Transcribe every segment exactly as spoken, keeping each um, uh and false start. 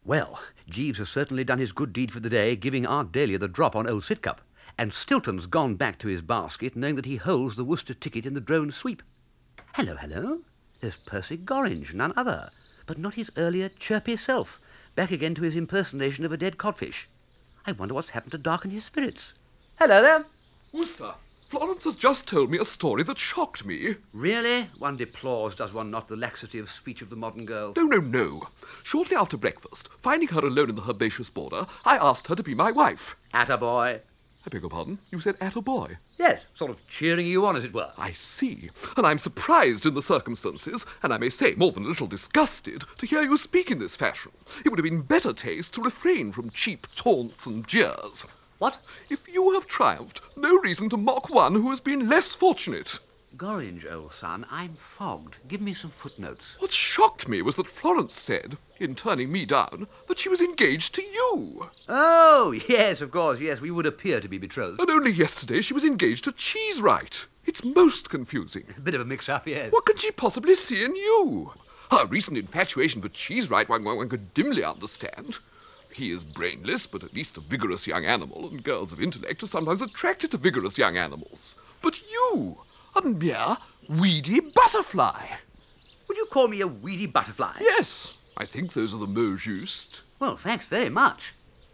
Well, Jeeves has certainly done his good deed for the day, giving Aunt Dahlia the drop on old Sidcup. And Stilton's gone back to his basket, knowing that he holds the Worcester ticket in the drone sweep. Hello, hello. There's Percy Gorringe, none other, but not his earlier chirpy self, back again to his impersonation of a dead codfish. I wonder what's happened to darken his spirits. Hello there. Worcester, Florence has just told me a story that shocked me. Really? One deplores, does one not, the laxity of speech of the modern girl? No, no, no. Shortly after breakfast, finding her alone in the herbaceous border, I asked her to be my wife. Attaboy. I beg your pardon? You said at a boy? Yes, sort of cheering you on, as it were. I see. And I'm surprised in the circumstances, and I may say more than a little disgusted, to hear you speak in this fashion. It would have been better taste to refrain from cheap taunts and jeers. What? If you have triumphed, no reason to mock one who has been less fortunate. Gorringe, old son, I'm fogged. Give me some footnotes. What shocked me was that Florence said, in turning me down, that she was engaged to you. Oh, yes, of course, yes, we would appear to be betrothed. And only yesterday she was engaged to Cheesewright. It's most confusing. A bit of a mix-up, yes. What can she possibly see in you? Her recent infatuation for Cheesewright one, one, one could dimly understand. He is brainless, but at least a vigorous young animal, and girls of intellect are sometimes attracted to vigorous young animals. But you, a mere weedy butterfly. Would you call me a weedy butterfly? Yes, I think those are the mots juste. Well, thanks very much.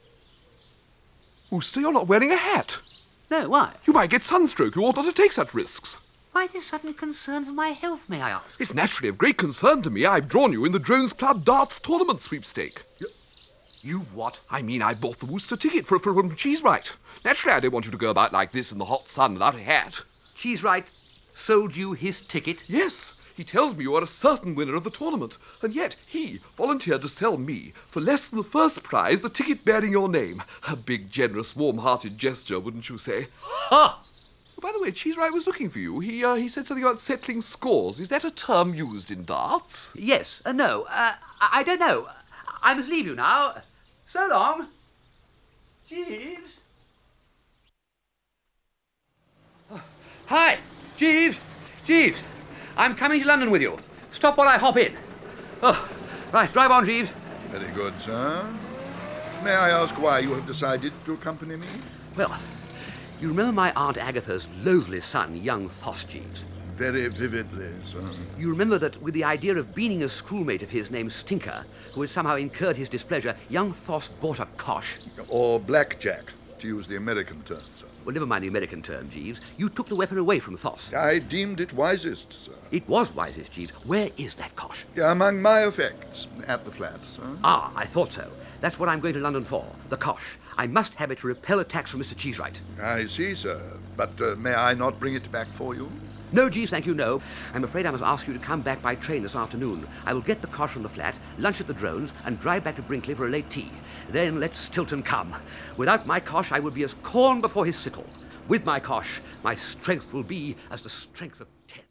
Worcester, you're not wearing a hat. No, why? You might get sunstroke. You ought not to take such risks. Why this sudden concern for my health, may I ask? It's naturally of great concern to me. I've drawn you in the Drones Club darts tournament sweepstake. You, you've what? I mean, I bought the Worcester ticket for, for from Cheesewright. Naturally, I don't want you to go about like this in the hot sun without a hat. Cheesewright sold you his ticket? Yes. He tells me you are a certain winner of the tournament, and yet he volunteered to sell me, for less than the first prize, the ticket bearing your name. A big, generous, warm-hearted gesture, wouldn't you say? Ha! Oh, by the way, Cheesewright was looking for you. He, uh, he said something about settling scores. Is that a term used in darts? Yes. Uh, no. Uh, I, I don't know. I must leave you now. So long. Jeeves? Oh. Hi, Jeeves. Jeeves. I'm coming to London with you. Stop while I hop in. Oh, right, drive on, Jeeves. Very good, sir. May I ask why you have decided to accompany me? Well, you remember my Aunt Agatha's loathly son, young Thos, Jeeves? Very vividly, sir. You remember that with the idea of beaning a schoolmate of his named Stinker, who had somehow incurred his displeasure, young Thos bought a cosh. Or blackjack, to use the American term, sir. Well, never mind the American term, Jeeves. You took the weapon away from Thos. I deemed it wisest, sir. It was wisest, Jeeves. Where is that cosh? Among my effects, at the flat, sir. Ah, I thought so. That's what I'm going to London for, the cosh. I must have it to repel attacks from Mister Cheesewright. I see, sir. But uh, may I not bring it back for you? No, Jeeves, thank you, no. I'm afraid I must ask you to come back by train this afternoon. I will get the cosh from the flat, lunch at the Drones, and drive back to Brinkley for a late tea. Then let Stilton come. Without my cosh, I would be as corn before his sickle. With my cosh, my strength will be as the strength of ten.